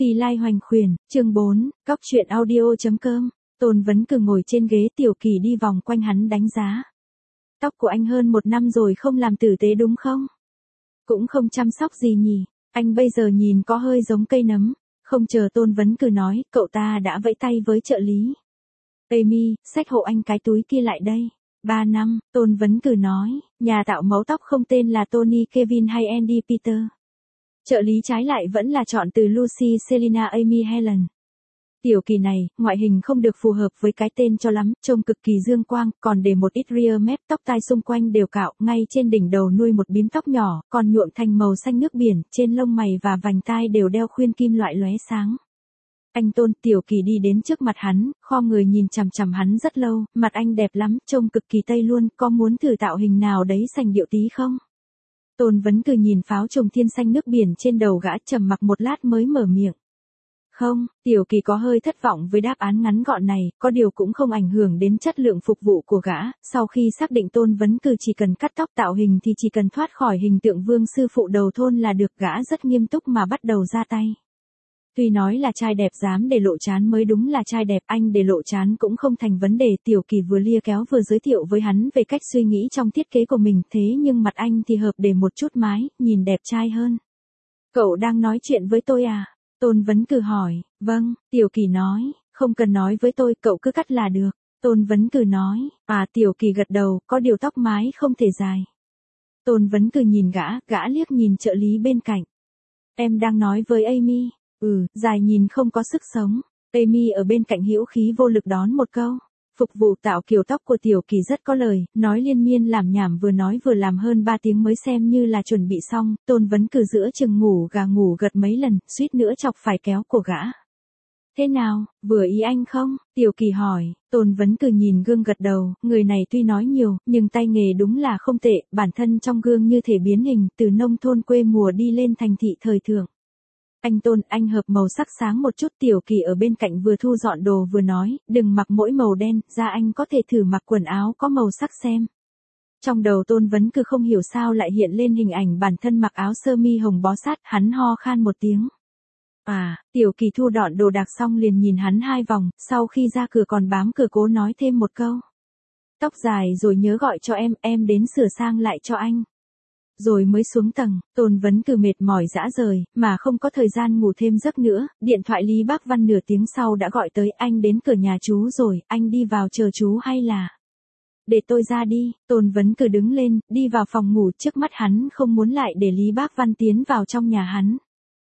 Phi Lai Hoành Khuyển, chương 4, Cóc truyện audio.com. Tôn Vấn Cừ ngồi trên ghế, Tiểu Kỳ đi vòng quanh hắn đánh giá. Tóc của anh hơn 1 năm rồi không làm tử tế đúng không? Cũng không chăm sóc gì nhỉ, anh bây giờ nhìn có hơi giống cây nấm. Không chờ Tôn Vấn Cừ nói, cậu ta đã vẫy tay với trợ lý. Amy, xách hộ anh cái túi kia lại đây. 3 năm, Tôn Vấn Cừ nói, nhà tạo mẫu tóc không tên là Tony Kevin hay Andy Peter. Trợ lý trái lại vẫn là chọn từ Lucy Selina Amy Helen. Tiểu Kỳ này, ngoại hình không được phù hợp với cái tên cho lắm, trông cực kỳ dương quang, còn để một ít rear mép, tóc tai xung quanh đều cạo, ngay trên đỉnh đầu nuôi một bím tóc nhỏ, còn nhuộm thành màu xanh nước biển, trên lông mày và vành tai đều đeo khuyên kim loại lóe sáng. Anh Tôn, Tiểu Kỳ đi đến trước mặt hắn, khom người nhìn chằm chằm hắn rất lâu, mặt anh đẹp lắm, trông cực kỳ tây luôn, có muốn thử tạo hình nào đấy sành điệu tí không? Tôn Vấn Cừ nhìn pháo trồng thiên xanh nước biển trên đầu gã, trầm mặc một lát mới mở miệng. Không, Tiểu Kỳ có hơi thất vọng với đáp án ngắn gọn này, có điều cũng không ảnh hưởng đến chất lượng phục vụ của gã. Sau khi xác định Tôn Vấn Cừ chỉ cần cắt tóc tạo hình thì chỉ cần thoát khỏi hình tượng vương sư phụ đầu thôn là được, gã rất nghiêm túc mà bắt đầu ra tay. Tuy nói là trai đẹp dám để lộ trán mới đúng là trai đẹp, anh để lộ trán cũng không thành vấn đề. Tiểu Kỳ vừa lia kéo vừa giới thiệu với hắn về cách suy nghĩ trong thiết kế của mình, thế nhưng mặt anh thì hợp để một chút mái, nhìn đẹp trai hơn. Cậu đang nói chuyện với tôi à? Tôn Vấn Cừ hỏi. Vâng, Tiểu Kỳ nói, không cần nói với tôi, cậu cứ cắt là được. Tôn Vấn Cừ nói. À, Tiểu Kỳ gật đầu, có điều tóc mái không thể dài. Tôn Vấn Cừ nhìn gã liếc nhìn trợ lý bên cạnh. Em đang nói với Amy. Dài nhìn không có sức sống. Amy ở bên cạnh hữu khí vô lực đón một câu. Phục vụ tạo kiểu tóc của Tiểu Kỳ rất có lời, nói liên miên làm nhảm, vừa nói vừa làm hơn 3 tiếng mới xem như là chuẩn bị xong. Tôn Vấn Cừ giữa chừng ngủ gà ngủ gật mấy lần, suýt nữa chọc phải kéo cổ gã. Thế nào, vừa ý anh không? Tiểu Kỳ hỏi. Tôn Vấn Cừ nhìn gương gật đầu, người này tuy nói nhiều, nhưng tay nghề đúng là không tệ, bản thân trong gương như thể biến hình, từ nông thôn quê mùa đi lên thành thị thời thượng. Anh Tôn, anh hợp màu sắc sáng một chút. Tiểu Kỳ ở bên cạnh vừa thu dọn đồ vừa nói, đừng mặc mỗi màu đen, ra anh có thể thử mặc quần áo có màu sắc xem. Trong đầu Tôn Vấn Cừ không hiểu sao lại hiện lên hình ảnh bản thân mặc áo sơ mi hồng bó sát, hắn ho khan một tiếng. Tiểu Kỳ thu dọn đồ đạc xong liền nhìn hắn 2 vòng, sau khi ra cửa còn bám cửa cố nói thêm một câu. Tóc dài rồi nhớ gọi cho em đến sửa sang lại cho anh. Rồi mới xuống tầng, Tôn Vấn Cừ mệt mỏi rã rời, mà không có thời gian ngủ thêm giấc nữa, điện thoại Lý Bác Văn nửa tiếng sau đã gọi tới. Anh đến cửa nhà chú rồi, anh đi vào chờ chú hay là? Để tôi ra đi. Tôn Vấn Cừ đứng lên, đi vào phòng ngủ, trước mắt hắn không muốn lại để Lý Bác Văn tiến vào trong nhà hắn.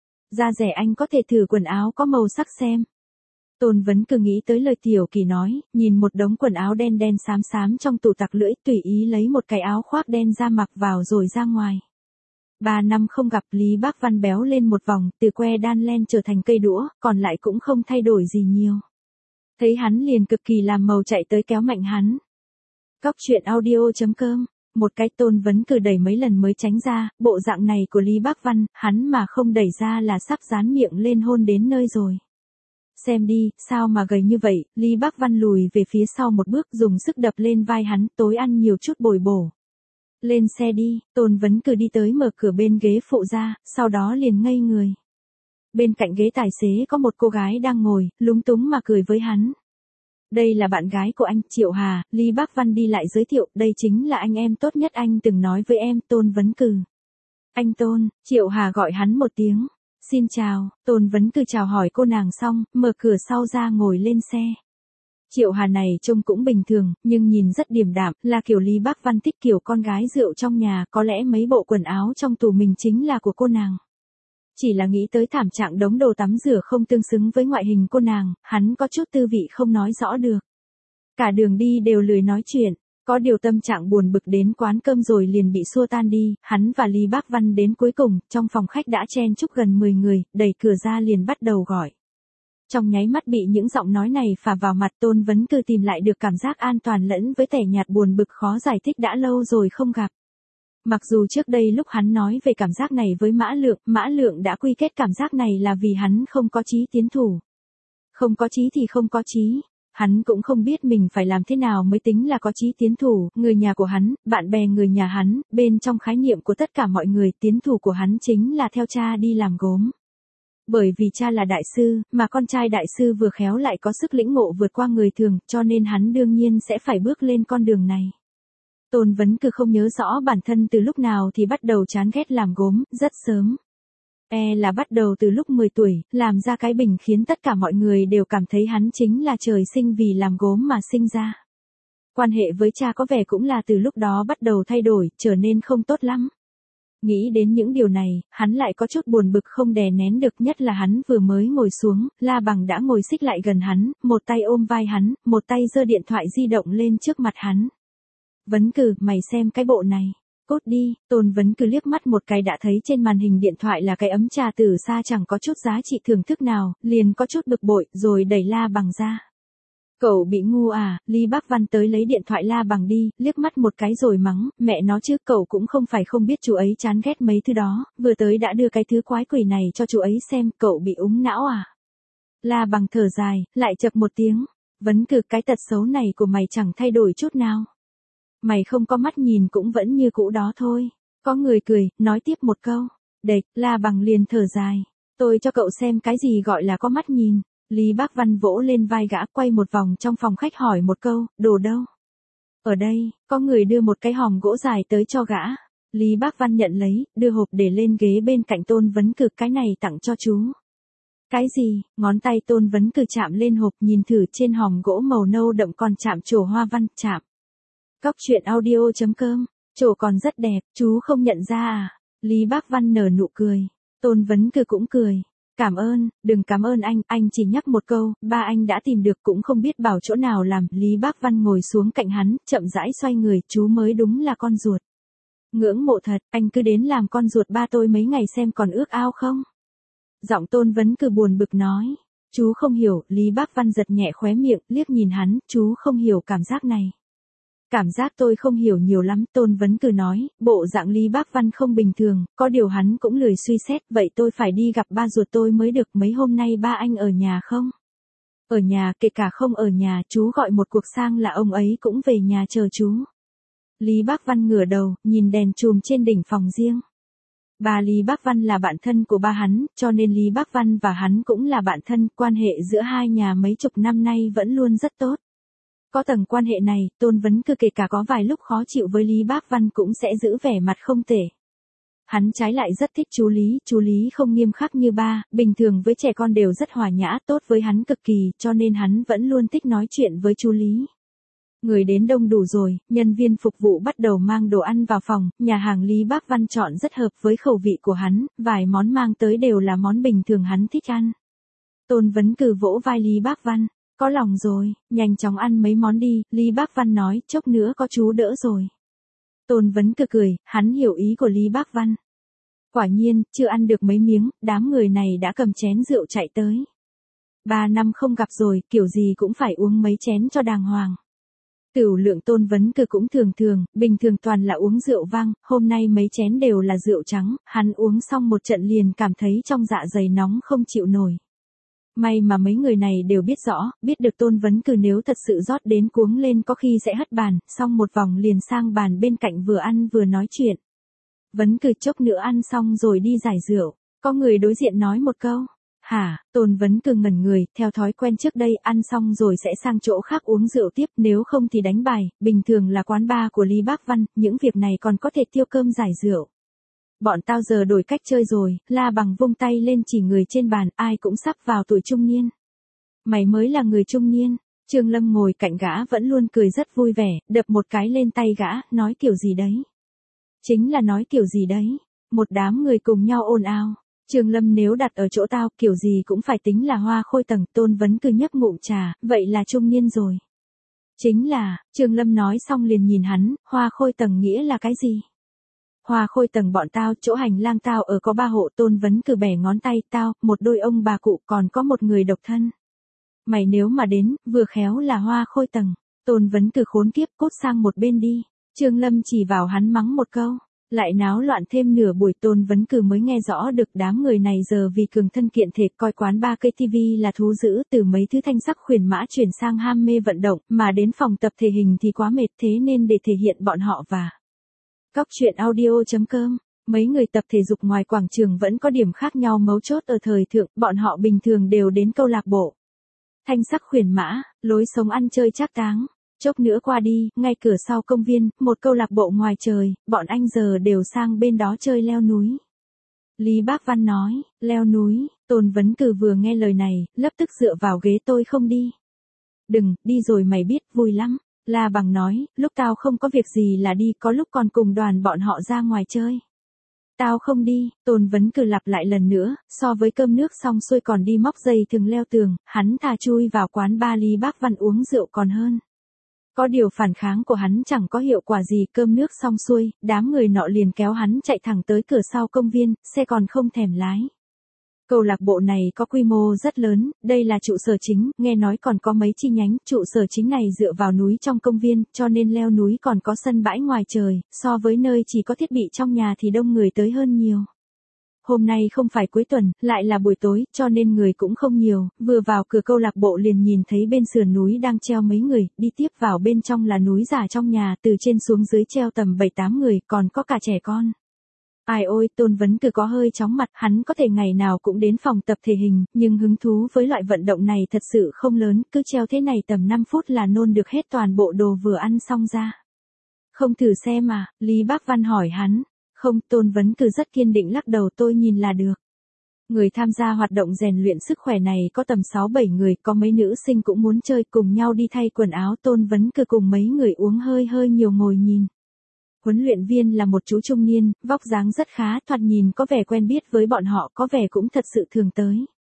Da rẻ anh có thể thử quần áo có màu sắc xem. Tôn Vấn Cừ nghĩ tới lời Tiểu Kỳ nói, nhìn một đống quần áo đen đen xám xám trong tủ tặc lưỡi, tùy ý lấy một cái áo khoác đen ra mặc vào rồi ra ngoài. 3 năm không gặp, Lý Bác Văn béo lên một vòng, từ que đan len trở thành cây đũa, còn lại cũng không thay đổi gì nhiều. Thấy hắn liền cực kỳ làm màu chạy tới kéo mạnh hắn. Cóc truyện audio.com. Một cái Tôn Vấn Cừ đẩy mấy lần mới tránh ra, bộ dạng này của Lý Bác Văn, hắn mà không đẩy ra là sắp dán miệng lên hôn đến nơi rồi. Xem đi, sao mà gầy như vậy? Lý Bác Văn lùi về phía sau một bước, dùng sức đập lên vai hắn, tối ăn nhiều chút bồi bổ. Lên xe đi. Tôn Vấn Cừ đi tới mở cửa bên ghế phụ ra, sau đó liền ngây người. Bên cạnh ghế tài xế có một cô gái đang ngồi, lúng túng mà cười với hắn. Đây là bạn gái của anh, Triệu Hà. Lý Bác Văn đi lại giới thiệu, đây chính là anh em tốt nhất anh từng nói với em, Tôn Vấn Cừ. Anh Tôn. Triệu Hà gọi hắn một tiếng. Xin chào. Tôn Vấn Cừ chào hỏi cô nàng xong, mở cửa sau ra ngồi lên xe. Triệu Hà này trông cũng bình thường, nhưng nhìn rất điềm đạm, là kiểu Lý Bác Văn thích kiểu con gái rượu trong nhà, có lẽ mấy bộ quần áo trong tủ mình chính là của cô nàng. Chỉ là nghĩ tới thảm trạng đống đồ tắm rửa không tương xứng với ngoại hình cô nàng, hắn có chút tư vị không nói rõ được. Cả đường đi đều lười nói chuyện. Có điều tâm trạng buồn bực đến quán cơm rồi liền bị xua tan đi, hắn và Lý Bác Văn đến cuối cùng, trong phòng khách đã chen chúc gần 10 người, đẩy cửa ra liền bắt đầu gọi. Trong nháy mắt bị những giọng nói này phả vào mặt, Tôn Vấn Cừ tìm lại được cảm giác an toàn lẫn với tẻ nhạt buồn bực khó giải thích đã lâu rồi không gặp. Mặc dù trước đây lúc hắn nói về cảm giác này với Mã Lượng đã quy kết cảm giác này là vì hắn không có chí tiến thủ. Không có chí thì không có chí. Hắn cũng không biết mình phải làm thế nào mới tính là có chí tiến thủ, người nhà của hắn, bạn bè người nhà hắn, bên trong khái niệm của tất cả mọi người, tiến thủ của hắn chính là theo cha đi làm gốm. Bởi vì cha là đại sư, mà con trai đại sư vừa khéo lại có sức lĩnh ngộ vượt qua người thường, cho nên hắn đương nhiên sẽ phải bước lên con đường này. Tôn Vấn Cừ không nhớ rõ bản thân từ lúc nào thì bắt đầu chán ghét làm gốm, rất sớm. Là bắt đầu từ lúc 10 tuổi, làm ra cái bình khiến tất cả mọi người đều cảm thấy hắn chính là trời sinh vì làm gốm mà sinh ra. Quan hệ với cha có vẻ cũng là từ lúc đó bắt đầu thay đổi, trở nên không tốt lắm. Nghĩ đến những điều này, hắn lại có chút buồn bực không đè nén được, nhất là hắn vừa mới ngồi xuống, La Bằng đã ngồi xích lại gần hắn, một tay ôm vai hắn, một tay giơ điện thoại di động lên trước mặt hắn. Vấn Cừ, mày xem cái bộ này. Cốt đi, Tôn Vấn Cừ liếc mắt một cái đã thấy trên màn hình điện thoại là cái ấm trà từ xa chẳng có chút giá trị thưởng thức nào, liền có chút bực bội, rồi đẩy La Bằng ra. Cậu bị ngu à, Lý Bác Văn tới lấy điện thoại La Bằng đi, liếc mắt một cái rồi mắng, mẹ nó chứ, cậu cũng không phải không biết chú ấy chán ghét mấy thứ đó, vừa tới đã đưa cái thứ quái quỷ này cho chú ấy xem, cậu bị úng não à. La Bằng thở dài, lại chập một tiếng, Vấn Cừ, cái tật xấu này của mày chẳng thay đổi chút nào. Mày không có mắt nhìn cũng vẫn như cũ đó thôi. Có người cười, nói tiếp một câu. Đệt, La Bằng liền thở dài. Tôi cho cậu xem cái gì gọi là có mắt nhìn. Lý Bác Văn vỗ lên vai gã, quay một vòng trong phòng khách hỏi một câu, đồ đâu? Ở đây, có người đưa một cái hòm gỗ dài tới cho gã. Lý Bác Văn nhận lấy, đưa hộp để lên ghế bên cạnh Tôn Vấn Cừ, cái này tặng cho chú. Cái gì? Ngón tay Tôn Vấn Cừ chạm lên hộp, nhìn thử trên hòm gỗ màu nâu đậm còn chạm trổ hoa văn, chạm. Cóc truyện audio.com, trổ còn rất đẹp, chú không nhận ra à? Lý Bác Văn nở nụ cười. Tôn Vấn Cừ cũng cười. Cảm ơn, đừng cảm ơn anh chỉ nhắc một câu, ba anh đã tìm được cũng không biết bảo chỗ nào làm. Lý Bác Văn ngồi xuống cạnh hắn, chậm rãi xoay người, chú mới đúng là con ruột. Ngưỡng mộ thật, anh cứ đến làm con ruột ba tôi mấy ngày xem còn ước ao không? Giọng Tôn Vấn Cừ buồn bực nói. Chú không hiểu, Lý Bác Văn giật nhẹ khóe miệng, liếc nhìn hắn, chú không hiểu cảm giác này. Cảm giác tôi không hiểu nhiều lắm, Tôn Vấn Cừ nói, bộ dạng Lý Bác Văn không bình thường, có điều hắn cũng lười suy xét, vậy tôi phải đi gặp ba ruột tôi mới được, mấy hôm nay ba anh ở nhà không? Ở nhà, kể cả không ở nhà, chú gọi một cuộc sang là ông ấy cũng về nhà chờ chú. Lý Bác Văn ngửa đầu, nhìn đèn chùm trên đỉnh phòng riêng. Ba Lý Bác Văn là bạn thân của ba hắn, cho nên Lý Bác Văn và hắn cũng là bạn thân, quan hệ giữa hai nhà mấy chục năm nay vẫn luôn rất tốt. Có tầng quan hệ này, Tôn Vấn Cừ kể cả có vài lúc khó chịu với Lý Bác Văn cũng sẽ giữ vẻ mặt không tệ. Hắn trái lại rất thích chú Lý không nghiêm khắc như ba, bình thường với trẻ con đều rất hòa nhã, tốt với hắn cực kỳ, cho nên hắn vẫn luôn thích nói chuyện với chú Lý. Người đến đông đủ rồi, nhân viên phục vụ bắt đầu mang đồ ăn vào phòng, nhà hàng Lý Bác Văn chọn rất hợp với khẩu vị của hắn, vài món mang tới đều là món bình thường hắn thích ăn. Tôn Vấn Cừ vỗ vai Lý Bác Văn. Có lòng rồi, nhanh chóng ăn mấy món đi, Lý Bác Văn nói, chốc nữa có chú đỡ rồi. Tôn Vấn Cừ cười, hắn hiểu ý của Lý Bác Văn. Quả nhiên, chưa ăn được mấy miếng, đám người này đã cầm chén rượu chạy tới. 3 năm không gặp rồi, kiểu gì cũng phải uống mấy chén cho đàng hoàng. Tửu lượng Tôn Vấn Cừ cũng thường, bình thường toàn là uống rượu vang, hôm nay mấy chén đều là rượu trắng, hắn uống xong một trận liền cảm thấy trong dạ dày nóng không chịu nổi. May mà mấy người này đều biết rõ, biết được Tôn Vấn Cừ nếu thật sự rót đến cuống lên có khi sẽ hất bàn, xong một vòng liền sang bàn bên cạnh vừa ăn vừa nói chuyện. Vấn Cừ chốc nữa ăn xong rồi đi giải rượu, có người đối diện nói một câu. Hả, Tôn Vấn Cừ ngẩn người, theo thói quen trước đây ăn xong rồi sẽ sang chỗ khác uống rượu tiếp, nếu không thì đánh bài, bình thường là quán bar của Lý Bác Văn, những việc này còn có thể tiêu cơm giải rượu. Bọn tao giờ đổi cách chơi rồi, La Bằng vung tay lên chỉ người trên bàn, ai cũng sắp vào tuổi trung niên. Mày mới là người trung niên, Trương Lâm ngồi cạnh gã vẫn luôn cười rất vui vẻ, đập một cái lên tay gã, nói kiểu gì đấy. Chính là nói kiểu gì đấy, một đám người cùng nhau ồn ào. Trương Lâm nếu đặt ở chỗ tao kiểu gì cũng phải tính là Hoa Khôi Tầng, Tôn Vấn Cừ nhấp ngụm trà, vậy là trung niên rồi. Chính là, Trương Lâm nói xong liền nhìn hắn, Hoa Khôi Tầng nghĩa là cái gì? Hoa Khôi Tầng bọn tao, chỗ hành lang tao ở có 3 hộ. Tôn Vấn Cừ bẻ ngón tay, tao, một đôi ông bà cụ còn có một người độc thân. Mày nếu mà đến, vừa khéo là Hoa Khôi Tầng. Tôn Vấn Cừ khốn kiếp, cút sang một bên đi. Trương Lâm chỉ vào hắn mắng một câu. Lại náo loạn thêm nửa buổi. Tôn Vấn Cừ mới nghe rõ được đám người này giờ vì cường thân kiện thể coi quán bar cây TV là thú dữ, từ mấy thứ thanh sắc khuyển mã chuyển sang ham mê vận động, mà đến phòng tập thể hình thì quá mệt, thế nên để thể hiện bọn họ và Cóc truyện audio.com Mấy người tập thể dục ngoài quảng trường vẫn có điểm khác nhau mấu chốt ở thời thượng, bọn họ bình thường đều đến câu lạc bộ. Thanh sắc khuyển mã, lối sống ăn chơi trác táng. Chốc nữa qua đi, ngay cửa sau công viên, một câu lạc bộ ngoài trời, bọn anh giờ đều sang bên đó chơi leo núi. Lý Bác Văn nói, leo núi, Tôn Vấn Cừ vừa nghe lời này, lập tức dựa vào ghế tôi không đi. Đừng, đi rồi mày biết, vui lắm. La Bằng nói, lúc tao không có việc gì là đi, có lúc còn cùng đoàn bọn họ ra ngoài chơi. Tao không đi, Tôn Vấn Cừ lặp lại lần nữa, so với cơm nước xong xuôi còn đi móc dây thừng leo tường, hắn thà chui vào quán ba Lý Bác Văn uống rượu còn hơn. Có điều phản kháng của hắn chẳng có hiệu quả gì, cơm nước xong xuôi, đám người nọ liền kéo hắn chạy thẳng tới cửa sau công viên, xe còn không thèm lái. Câu lạc bộ này có quy mô rất lớn, đây là trụ sở chính, nghe nói còn có mấy chi nhánh, trụ sở chính này dựa vào núi trong công viên, cho nên leo núi còn có sân bãi ngoài trời, so với nơi chỉ có thiết bị trong nhà thì đông người tới hơn nhiều. Hôm nay không phải cuối tuần, lại là buổi tối, cho nên người cũng không nhiều, vừa vào cửa câu lạc bộ liền nhìn thấy bên sườn núi đang treo mấy người, đi tiếp vào bên trong là núi giả trong nhà, từ trên xuống dưới treo tầm 7-8 người, còn có cả trẻ con. Ai ôi, Tôn Vấn Cừ có hơi chóng mặt, hắn có thể ngày nào cũng đến phòng tập thể hình, nhưng hứng thú với loại vận động này thật sự không lớn, cứ treo thế này tầm 5 phút là nôn được hết toàn bộ đồ vừa ăn xong ra. Không thử xem à, Lý Bác Văn hỏi hắn. Không, Tôn Vấn Cừ rất kiên định lắc đầu, tôi nhìn là được. Người tham gia hoạt động rèn luyện sức khỏe này có tầm 6-7 người, có mấy nữ sinh cũng muốn chơi, cùng nhau đi thay quần áo. Tôn Vấn Cừ cùng mấy người uống hơi nhiều ngồi nhìn. Huấn luyện viên là một chú trung niên, vóc dáng rất khá, thoạt nhìn có vẻ quen biết với bọn họ, có vẻ cũng thật sự thường tới.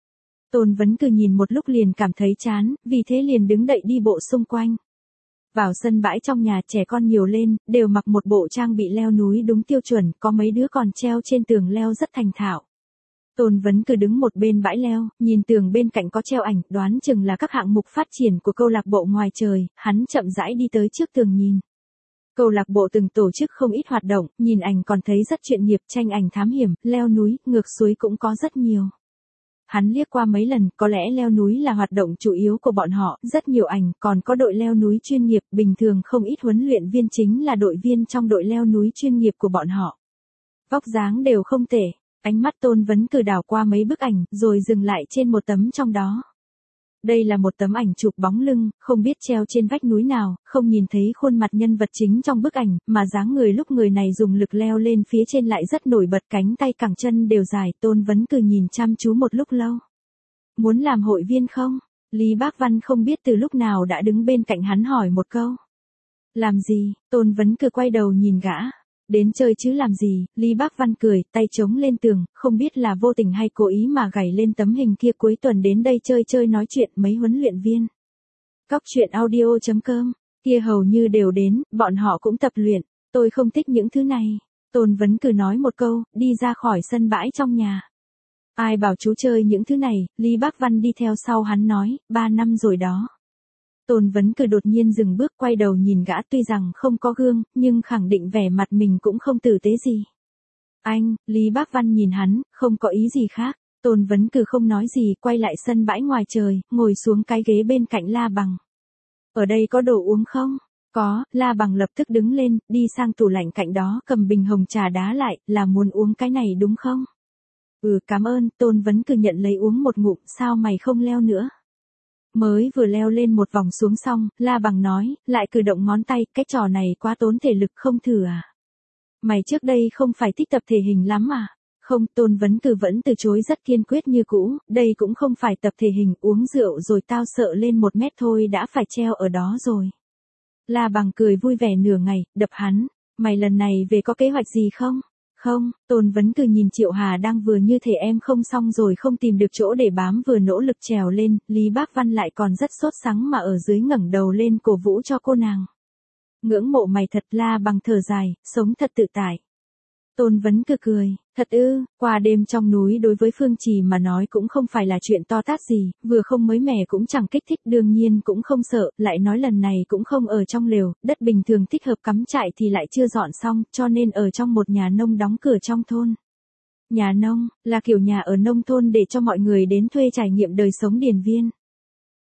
Tôn Vấn Cừ nhìn một lúc liền cảm thấy chán, vì thế liền đứng dậy đi bộ xung quanh. Vào sân bãi trong nhà, trẻ con nhiều lên, đều mặc một bộ trang bị leo núi đúng tiêu chuẩn, có mấy đứa còn treo trên tường leo rất thành thạo. Tôn Vấn Cừ đứng một bên bãi leo, nhìn tường bên cạnh có treo ảnh, đoán chừng là các hạng mục phát triển của câu lạc bộ ngoài trời, hắn chậm rãi đi tới trước tường nhìn. Câu lạc bộ từng tổ chức không ít hoạt động, nhìn ảnh còn thấy rất chuyên nghiệp, tranh ảnh thám hiểm, leo núi, ngược suối cũng có rất nhiều. Hắn liếc qua mấy lần, có lẽ leo núi là hoạt động chủ yếu của bọn họ, rất nhiều ảnh, còn có đội leo núi chuyên nghiệp, bình thường không ít huấn luyện viên chính là đội viên trong đội leo núi chuyên nghiệp của bọn họ. Vóc dáng đều không tệ, ánh mắt Tôn Vấn Cừ đảo qua mấy bức ảnh, rồi dừng lại trên một tấm trong đó. Đây là một tấm ảnh chụp bóng lưng, không biết treo trên vách núi nào, không nhìn thấy khuôn mặt nhân vật chính trong bức ảnh, mà dáng người lúc người này dùng lực leo lên phía trên lại rất nổi bật, cánh tay cẳng chân đều dài. Tôn Vấn Cừ nhìn chăm chú một lúc lâu. Muốn làm hội viên không? Lý Bác Văn không biết từ lúc nào đã đứng bên cạnh hắn hỏi một câu. Làm gì? Tôn Vấn Cừ quay đầu nhìn gã. Đến chơi chứ làm gì? Lý Bác Văn cười, tay chống lên tường, không biết là vô tình hay cố ý mà gảy lên tấm hình kia, cuối tuần đến đây chơi nói chuyện mấy huấn luyện viên. Cóc truyện audio.com, kia hầu như đều đến, bọn họ cũng tập luyện, tôi không thích những thứ này. Tôn Vấn Cừ nói một câu, đi ra khỏi sân bãi trong nhà. Ai bảo chú chơi những thứ này, Lý Bác Văn đi theo sau hắn nói, 3 năm rồi đó. Tôn Vấn Cừ đột nhiên dừng bước, quay đầu nhìn gã, tuy rằng không có gương, nhưng khẳng định vẻ mặt mình cũng không tử tế gì. Anh, Lý Bác Văn nhìn hắn, không có ý gì khác. Tôn Vấn Cừ không nói gì, quay lại sân bãi ngoài trời, ngồi xuống cái ghế bên cạnh La Bằng. Ở đây có đồ uống không? Có, La Bằng lập tức đứng lên, đi sang tủ lạnh cạnh đó, cầm bình hồng trà đá lại, là muốn uống cái này đúng không? Ừ, cảm ơn. Tôn Vấn Cừ nhận lấy uống một ngụm, sao mày không leo nữa? Mới vừa leo lên một vòng xuống xong, La Bằng nói, lại cử động ngón tay, cái trò này quá tốn thể lực, không thử à? Mày trước đây không phải thích tập thể hình lắm à? Không, Tôn Vấn Cừ vẫn từ chối rất kiên quyết như cũ, đây cũng không phải tập thể hình, uống rượu rồi tao sợ lên 1 mét thôi đã phải treo ở đó rồi. La Bằng cười vui vẻ nửa ngày, đập hắn, mày lần này về có kế hoạch gì không? Không, Tôn Vấn Cừ nhìn Triệu Hà đang vừa như thể em không xong rồi không tìm được chỗ để bám vừa nỗ lực trèo lên, Lý Bác Văn lại còn rất sốt sắng mà ở dưới ngẩng đầu lên cổ vũ cho cô nàng. Ngưỡng mộ mày thật. La Bằng thở dài, sống thật tự tại. Tôn Vấn Cừ cười, thật ư, qua đêm trong núi đối với Phương Trì mà nói cũng không phải là chuyện to tát gì, vừa không mới mẻ cũng chẳng kích thích, đương nhiên cũng không sợ, lại nói lần này cũng không ở trong lều, đất bình thường thích hợp cắm trại thì lại chưa dọn xong, cho nên ở trong một nhà nông đóng cửa trong thôn. Nhà nông, là kiểu nhà ở nông thôn để cho mọi người đến thuê trải nghiệm đời sống điền viên.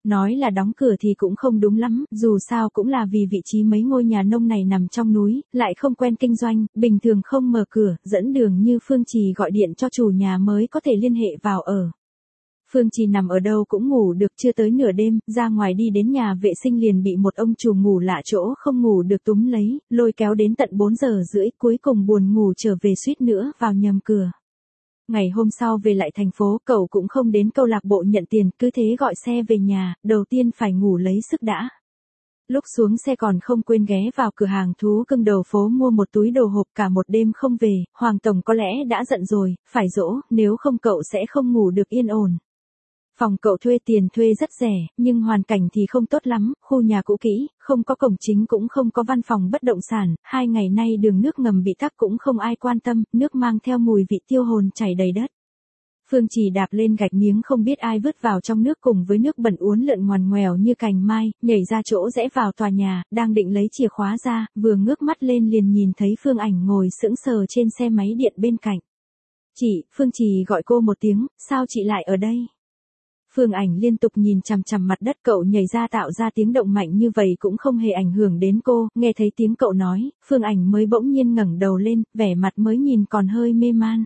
Nói là đóng cửa thì cũng không đúng lắm, dù sao cũng là vì vị trí mấy ngôi nhà nông này nằm trong núi, lại không quen kinh doanh, bình thường không mở cửa, dẫn đường như Phương Trì gọi điện cho chủ nhà mới có thể liên hệ vào ở. Phương Trì nằm ở đâu cũng ngủ được, chưa tới nửa đêm, ra ngoài đi đến nhà vệ sinh liền bị một ông chủ ngủ lạ chỗ không ngủ được túm lấy, lôi kéo đến tận 4 giờ rưỡi, cuối cùng buồn ngủ trở về suýt nữa vào nhầm cửa. Ngày hôm sau về lại thành phố, cậu cũng không đến câu lạc bộ nhận tiền, cứ thế gọi xe về nhà, đầu tiên phải ngủ lấy sức đã. Lúc xuống xe còn không quên ghé vào cửa hàng thú cưng đầu phố mua một túi đồ hộp, cả một đêm không về, Hoàng Tổng có lẽ đã giận rồi, phải dỗ, nếu không cậu sẽ không ngủ được yên ổn. Phòng cậu thuê tiền thuê rất rẻ, nhưng hoàn cảnh thì không tốt lắm, khu nhà cũ kỹ, không có cổng chính cũng không có văn phòng bất động sản, 2 ngày nay đường nước ngầm bị tắc cũng không ai quan tâm, nước mang theo mùi vị tiêu hồn chảy đầy đất. Phương Trì đạp lên gạch miếng không biết ai vứt vào trong nước cùng với nước bẩn uốn lượn ngoằn ngoèo như cành mai, nhảy ra chỗ rẽ vào tòa nhà, đang định lấy chìa khóa ra, vừa ngước mắt lên liền nhìn thấy Phương Ảnh ngồi sững sờ trên xe máy điện bên cạnh. Chị, Phương Trì gọi cô một tiếng, sao chị lại ở đây? Phương Ảnh liên tục nhìn chằm chằm mặt đất, cậu nhảy ra tạo ra tiếng động mạnh như vậy cũng không hề ảnh hưởng đến cô, nghe thấy tiếng cậu nói, Phương Ảnh mới bỗng nhiên ngẩng đầu lên, vẻ mặt mới nhìn còn hơi mê man.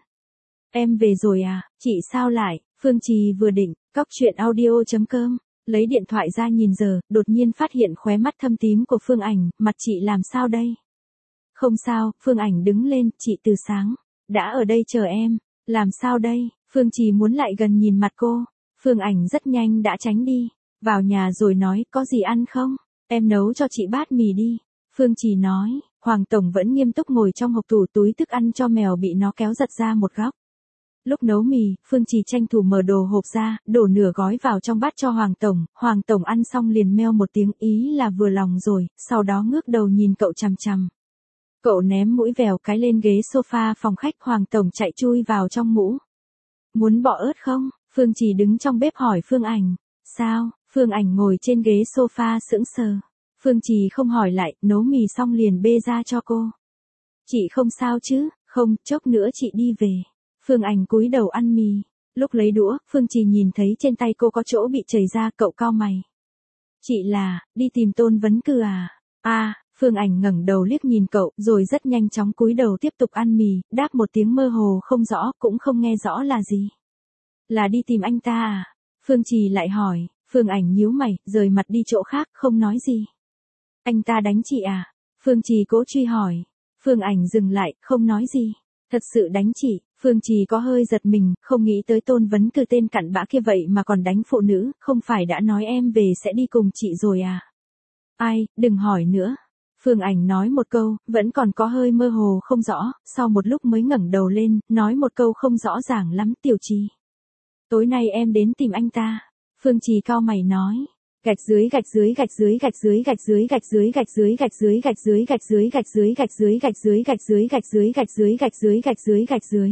Em về rồi à, chị sao lại? Phương Trì vừa định, cóc truyện audio.com, lấy điện thoại ra nhìn giờ, đột nhiên phát hiện khóe mắt thâm tím của Phương Ảnh, mặt chị làm sao đây? Không sao, Phương Ảnh đứng lên, chị từ sáng, đã ở đây chờ em, làm sao đây? Phương Trì muốn lại gần nhìn mặt cô. Phương Ảnh rất nhanh đã tránh đi, vào nhà rồi nói, có gì ăn không? Em nấu cho chị bát mì đi. Phương Trì nói, Hoàng Tổng vẫn nghiêm túc ngồi trong hộc tủ, túi thức ăn cho mèo bị nó kéo giật ra một góc. Lúc nấu mì, Phương Trì tranh thủ mở đồ hộp ra, đổ nửa gói vào trong bát cho Hoàng Tổng ăn xong liền meo một tiếng, ý là vừa lòng rồi, sau đó ngước đầu nhìn cậu chằm chằm. Cậu ném mũi vèo cái lên ghế sofa phòng khách, Hoàng Tổng chạy chui vào trong mũ. Muốn bỏ ớt không? Phương Trì đứng trong bếp hỏi Phương Ảnh. Sao? Phương Ảnh ngồi trên ghế sofa sững sờ. Phương Trì không hỏi lại, nấu mì xong liền bê ra cho cô. Chị không sao chứ? Không, chốc nữa chị đi về. Phương Ảnh cúi đầu ăn mì. Lúc lấy đũa, Phương Trì nhìn thấy trên tay cô có chỗ bị chảy ra, cậu cau mày. Chị là, đi tìm Tôn Vấn Cừ à? À, Phương Ảnh ngẩng đầu liếc nhìn cậu, rồi rất nhanh chóng cúi đầu tiếp tục ăn mì, đáp một tiếng mơ hồ không rõ, cũng không nghe rõ là gì. Là đi tìm anh ta à? Phương Trì lại hỏi, Phương Ảnh nhíu mày, rời mặt đi chỗ khác, không nói gì. Anh ta đánh chị à? Phương Trì cố truy hỏi. Phương Ảnh dừng lại, không nói gì. Thật sự đánh chị, Phương Trì có hơi giật mình, không nghĩ tới Tôn Vấn Cừ tên cặn bã kia vậy mà còn đánh phụ nữ, không phải đã nói em về sẽ đi cùng chị rồi à? Ai, đừng hỏi nữa. Phương Ảnh nói một câu, vẫn còn có hơi mơ hồ không rõ, sau một lúc mới ngẩng đầu lên, nói một câu không rõ ràng lắm, Tiểu Trì. Tối nay em đến tìm anh ta. Phương Trì cau mày nói. Gạch dưới gạch dưới gạch dưới gạch dưới gạch dưới gạch dưới gạch dưới gạch dưới gạch dưới gạch dưới gạch dưới gạch dưới gạch dưới gạch dưới gạch dưới gạch dưới gạch dưới gạch dưới gạch dưới.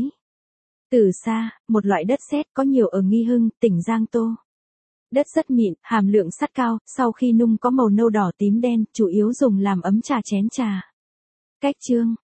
Từ xa, một loại đất sét có nhiều ở Nghi Hưng, tỉnh Giang Tô. Đất rất mịn, hàm lượng sắt cao, sau khi nung có màu nâu đỏ tím đen, chủ yếu dùng làm ấm trà chén trà. Cách chương